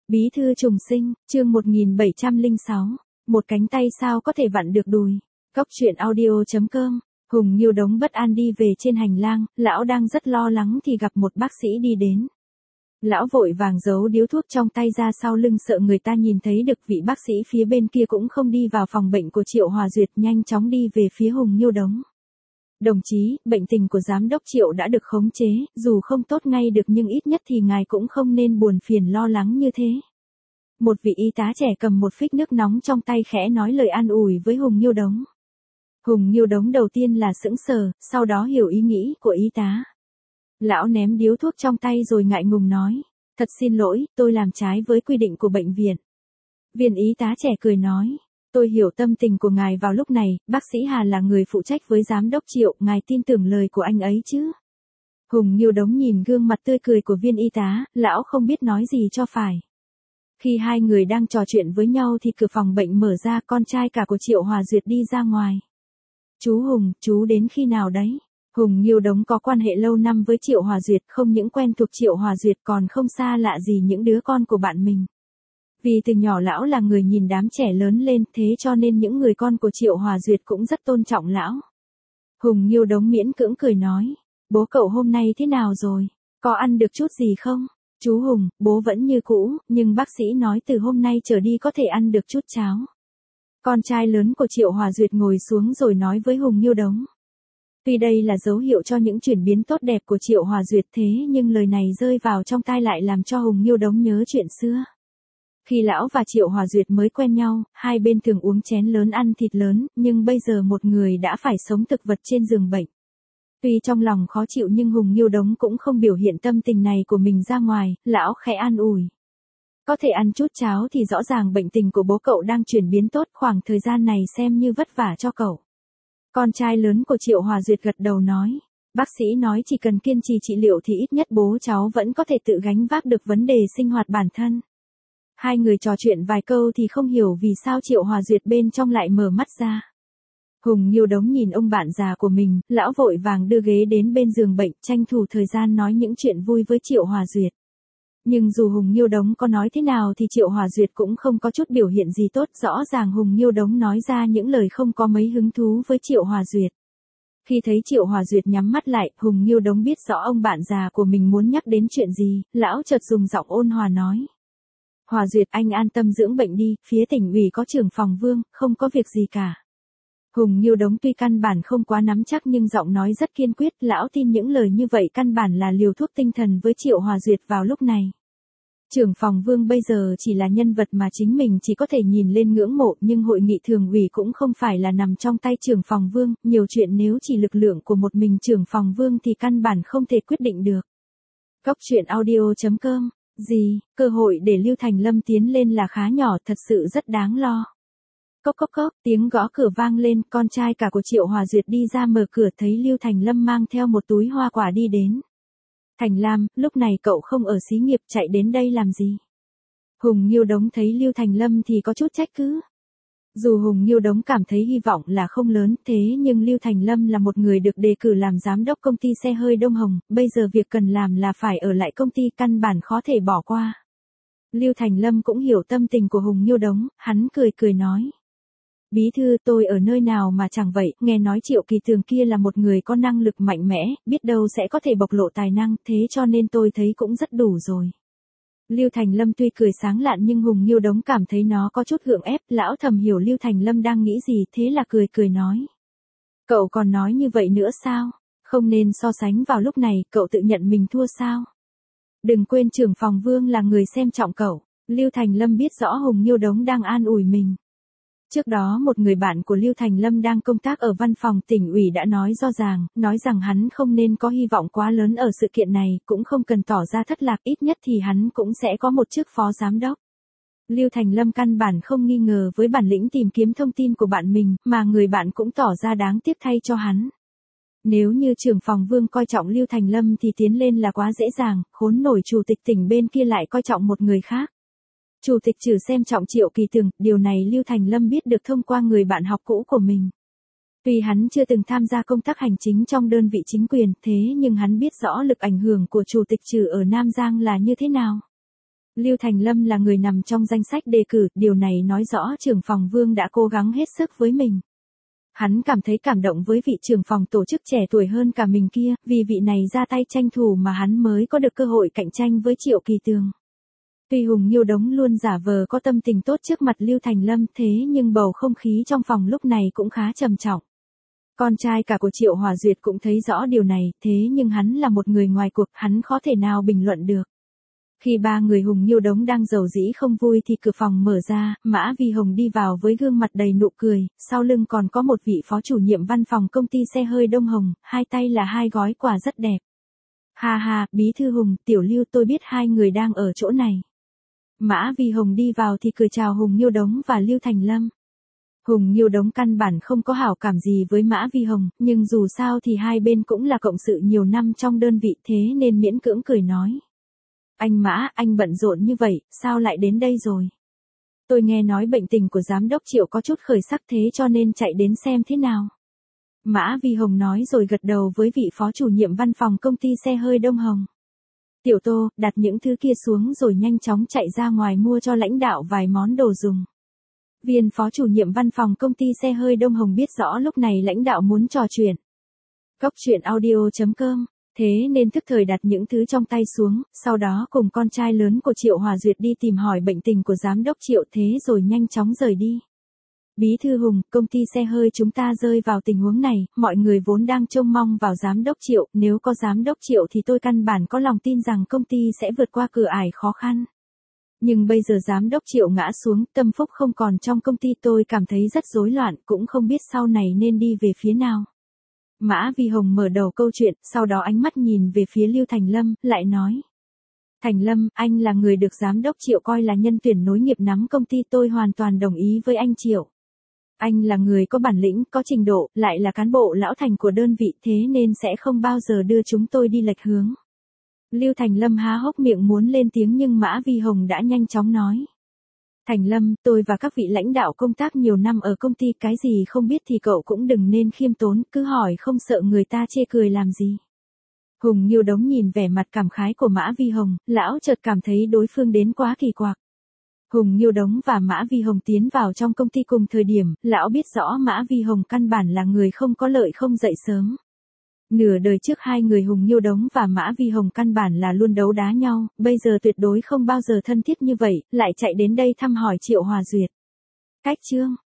Bí thư trùng sinh, chương 1706, một cánh tay sao có thể vặn được đùi. Cóc truyện audio.com. Hùng Nghiêu Đống bất an đi về trên hành lang, lão đang rất lo lắng thì gặp một bác sĩ đi đến. Lão vội vàng giấu điếu thuốc trong tay ra sau lưng sợ người ta nhìn thấy được. Vị bác sĩ phía bên kia cũng không đi vào phòng bệnh của Triệu Hòa Duyệt, nhanh chóng đi về phía Hùng Nghiêu Đống. Đồng chí, bệnh tình của giám đốc Triệu đã được khống chế, dù không tốt ngay được nhưng ít nhất thì ngài cũng không nên buồn phiền lo lắng như thế. Một vị y tá trẻ cầm một phích nước nóng trong tay khẽ nói lời an ủi với Hùng Nghiêu Đống. Hùng Nghiêu Đống đầu tiên là sững sờ, sau đó hiểu ý nghĩ của y tá. Lão ném điếu thuốc trong tay rồi ngại ngùng nói, thật xin lỗi, tôi làm trái với quy định của bệnh viện. Viên y tá trẻ cười nói, tôi hiểu tâm tình của ngài vào lúc này, bác sĩ Hà là người phụ trách với giám đốc Triệu, ngài tin tưởng lời của anh ấy chứ. Hùng Nghiêu Đống nhìn gương mặt tươi cười của viên y tá, lão không biết nói gì cho phải. Khi hai người đang trò chuyện với nhau thì cửa phòng bệnh mở ra, con trai cả của Triệu Hòa Duyệt đi ra ngoài. Chú Hùng, chú đến khi nào đấy? Hùng Nghiêu Đống có quan hệ lâu năm với Triệu Hòa Duyệt, không những quen thuộc Triệu Hòa Duyệt còn không xa lạ gì những đứa con của bạn mình. Vì từ nhỏ lão là người nhìn đám trẻ lớn lên, thế cho nên những người con của Triệu Hòa Duyệt cũng rất tôn trọng lão. Hùng Nghiêu Đống miễn cưỡng cười nói, bố cậu hôm nay thế nào rồi? Có ăn được chút gì không? Chú Hùng, bố vẫn như cũ, nhưng bác sĩ nói từ hôm nay trở đi có thể ăn được chút cháo. Con trai lớn của Triệu Hòa Duyệt ngồi xuống rồi nói với Hùng Nghiêu Đống. Tuy đây là dấu hiệu cho những chuyển biến tốt đẹp của Triệu Hòa Duyệt thế nhưng lời này rơi vào trong tai lại làm cho Hùng Nghiêu Đống nhớ chuyện xưa. Khi lão và Triệu Hòa Duyệt mới quen nhau, hai bên thường uống chén lớn ăn thịt lớn, nhưng bây giờ một người đã phải sống thực vật trên giường bệnh. Tuy trong lòng khó chịu nhưng Hùng Nghiêu Đống cũng không biểu hiện tâm tình này của mình ra ngoài, lão khẽ an ủi. Có thể ăn chút cháo thì rõ ràng bệnh tình của bố cậu đang chuyển biến tốt, khoảng thời gian này xem như vất vả cho cậu. Con trai lớn của Triệu Hòa Duyệt gật đầu nói, bác sĩ nói chỉ cần kiên trì trị liệu thì ít nhất bố cháu vẫn có thể tự gánh vác được vấn đề sinh hoạt bản thân. Hai người trò chuyện vài câu thì không hiểu vì sao Triệu Hòa Duyệt bên trong lại mở mắt ra. Hùng Nghiêu Đống nhìn ông bạn già của mình, lão vội vàng đưa ghế đến bên giường bệnh, tranh thủ thời gian nói những chuyện vui với Triệu Hòa Duyệt. Nhưng dù Hùng Nghiêu Đống có nói thế nào thì Triệu Hòa Duyệt cũng không có chút biểu hiện gì tốt, rõ ràng Hùng Nghiêu Đống nói ra những lời không có mấy hứng thú với Triệu Hòa Duyệt. Khi thấy Triệu Hòa Duyệt nhắm mắt lại, Hùng Nghiêu Đống biết rõ ông bạn già của mình muốn nhắc đến chuyện gì, lão chợt dùng giọng ôn hòa nói. Hòa Duyệt, anh an tâm dưỡng bệnh đi, phía tỉnh ủy có trưởng phòng Vương, không có việc gì cả. Hùng Nghiêu Đống tuy căn bản không quá nắm chắc nhưng giọng nói rất kiên quyết, lão tin những lời như vậy căn bản là liều thuốc tinh thần với Triệu Hòa Duyệt vào lúc này. Trưởng phòng Vương bây giờ chỉ là nhân vật mà chính mình chỉ có thể nhìn lên ngưỡng mộ, nhưng hội nghị thường ủy cũng không phải là nằm trong tay trưởng phòng Vương, nhiều chuyện nếu chỉ lực lượng của một mình trưởng phòng Vương thì căn bản không thể quyết định được. Cóc truyện audio.com. Gì, cơ hội để Lưu Thành Lâm tiến lên là khá nhỏ, thật sự rất đáng lo. Cốc cốc cốc, tiếng gõ cửa vang lên, con trai cả của Triệu Hòa Duyệt đi ra mở cửa thấy Lưu Thành Lâm mang theo một túi hoa quả đi đến. Thành Lam, lúc này cậu không ở xí nghiệp chạy đến đây làm gì? Hùng Nghiêu Đống thấy Lưu Thành Lâm thì có chút trách cứ. Dù Hùng Nghiêu Đống cảm thấy hy vọng là không lớn thế nhưng Lưu Thành Lâm là một người được đề cử làm giám đốc công ty xe hơi Đông Hồng, bây giờ việc cần làm là phải ở lại công ty, căn bản khó thể bỏ qua. Lưu Thành Lâm cũng hiểu tâm tình của Hùng Nghiêu Đống, hắn cười cười nói. Bí thư, tôi ở nơi nào mà chẳng vậy, nghe nói Triệu Kỳ Tường kia là một người có năng lực mạnh mẽ, biết đâu sẽ có thể bộc lộ tài năng, thế cho nên tôi thấy cũng rất đủ rồi. Lưu Thành Lâm tuy cười sáng lạn nhưng Hùng Nghiêu Đống cảm thấy nó có chút gượng ép, lão thầm hiểu Lưu Thành Lâm đang nghĩ gì, thế là cười cười nói. Cậu còn nói như vậy nữa sao? Không nên so sánh vào lúc này, cậu tự nhận mình thua sao? Đừng quên trưởng phòng Vương là người xem trọng cậu. Lưu Thành Lâm biết rõ Hùng Nghiêu Đống đang an ủi mình. Trước đó một người bạn của Lưu Thành Lâm đang công tác ở văn phòng tỉnh ủy đã nói rõ ràng, nói rằng hắn không nên có hy vọng quá lớn ở sự kiện này, cũng không cần tỏ ra thất lạc, ít nhất thì hắn cũng sẽ có một chức phó giám đốc. Lưu Thành Lâm căn bản không nghi ngờ với bản lĩnh tìm kiếm thông tin của bạn mình, mà người bạn cũng tỏ ra đáng tiếc thay cho hắn. Nếu như trưởng phòng Vương coi trọng Lưu Thành Lâm thì tiến lên là quá dễ dàng, khốn nổi chủ tịch tỉnh bên kia lại coi trọng một người khác. Chủ tịch trừ xem trọng Triệu Kỳ Tường, điều này Lưu Thành Lâm biết được thông qua người bạn học cũ của mình. Tuy hắn chưa từng tham gia công tác hành chính trong đơn vị chính quyền, thế nhưng hắn biết rõ lực ảnh hưởng của chủ tịch trừ ở Nam Giang là như thế nào. Lưu Thành Lâm là người nằm trong danh sách đề cử, điều này nói rõ trưởng phòng Vương đã cố gắng hết sức với mình. Hắn cảm thấy cảm động với vị trưởng phòng tổ chức trẻ tuổi hơn cả mình kia, vì vị này ra tay tranh thủ mà hắn mới có được cơ hội cạnh tranh với Triệu Kỳ Tường. Tuy Hùng Nhiêu Đống luôn giả vờ có tâm tình tốt trước mặt Lưu Thành Lâm thế nhưng bầu không khí trong phòng lúc này cũng khá trầm trọng. Con trai cả của Triệu Hòa Duyệt cũng thấy rõ điều này, thế nhưng hắn là một người ngoài cuộc, hắn khó thể nào bình luận được. Khi ba người Hùng Nhiêu Đống đang rầu rĩ không vui thì cửa phòng mở ra, Mã Vi Hồng đi vào với gương mặt đầy nụ cười, sau lưng còn có một vị phó chủ nhiệm văn phòng công ty xe hơi Đông Hồng, hai tay là hai gói quà rất đẹp. Ha ha, Bí thư Hùng, Tiểu Lưu, tôi biết hai người đang ở chỗ này. Mã Vi Hồng đi vào thì cười chào Hùng Nhiêu Đống và Lưu Thành Lâm. Hùng Nhiêu Đống căn bản không có hảo cảm gì với Mã Vi Hồng, nhưng dù sao thì hai bên cũng là cộng sự nhiều năm trong đơn vị thế nên miễn cưỡng cười nói. Anh Mã, anh bận rộn như vậy, sao lại đến đây rồi? Tôi nghe nói bệnh tình của giám đốc Triệu có chút khởi sắc thế cho nên chạy đến xem thế nào. Mã Vi Hồng nói rồi gật đầu với vị phó chủ nhiệm văn phòng công ty xe hơi Đông Hồng. Tiểu Tô, đặt những thứ kia xuống rồi nhanh chóng chạy ra ngoài mua cho lãnh đạo vài món đồ dùng. Viên phó chủ nhiệm văn phòng công ty xe hơi Đông Hồng biết rõ lúc này lãnh đạo muốn trò chuyện. Cốc truyện audio.com, thế nên thức thời đặt những thứ trong tay xuống, sau đó cùng con trai lớn của Triệu Hòa Duyệt đi tìm hỏi bệnh tình của giám đốc Triệu thế rồi nhanh chóng rời đi. Bí thư Hùng, công ty xe hơi chúng ta rơi vào tình huống này, mọi người vốn đang trông mong vào giám đốc Triệu, nếu có giám đốc Triệu thì tôi căn bản có lòng tin rằng công ty sẽ vượt qua cửa ải khó khăn. Nhưng bây giờ giám đốc Triệu ngã xuống, Tâm Phúc không còn trong công ty, tôi cảm thấy rất rối loạn, cũng không biết sau này nên đi về phía nào. Mã Vi Hồng mở đầu câu chuyện, sau đó ánh mắt nhìn về phía Lưu Thành Lâm, lại nói. Thành Lâm, anh là người được giám đốc Triệu coi là nhân tuyển nối nghiệp nắm công ty, tôi hoàn toàn đồng ý với anh Triệu. Anh là người có bản lĩnh, có trình độ, lại là cán bộ lão thành của đơn vị thế nên sẽ không bao giờ đưa chúng tôi đi lệch hướng. Lưu Thành Lâm há hốc miệng muốn lên tiếng nhưng Mã Vi Hồng đã nhanh chóng nói. Thành Lâm, tôi và các vị lãnh đạo công tác nhiều năm ở công ty, cái gì không biết thì cậu cũng đừng nên khiêm tốn, cứ hỏi không sợ người ta chê cười làm gì. Hùng Nhiêu Đống nhìn vẻ mặt cảm khái của Mã Vi Hồng, lão chợt cảm thấy đối phương đến quá kỳ quặc. Hùng Nhiêu Đống và Mã Vi Hồng tiến vào trong công ty cùng thời điểm, lão biết rõ Mã Vi Hồng căn bản là người không có lợi không dậy sớm. Nửa đời trước hai người Hùng Nhiêu Đống và Mã Vi Hồng căn bản là luôn đấu đá nhau, bây giờ tuyệt đối không bao giờ thân thiết như vậy, lại chạy đến đây thăm hỏi Triệu Hòa Duyệt. Cách chương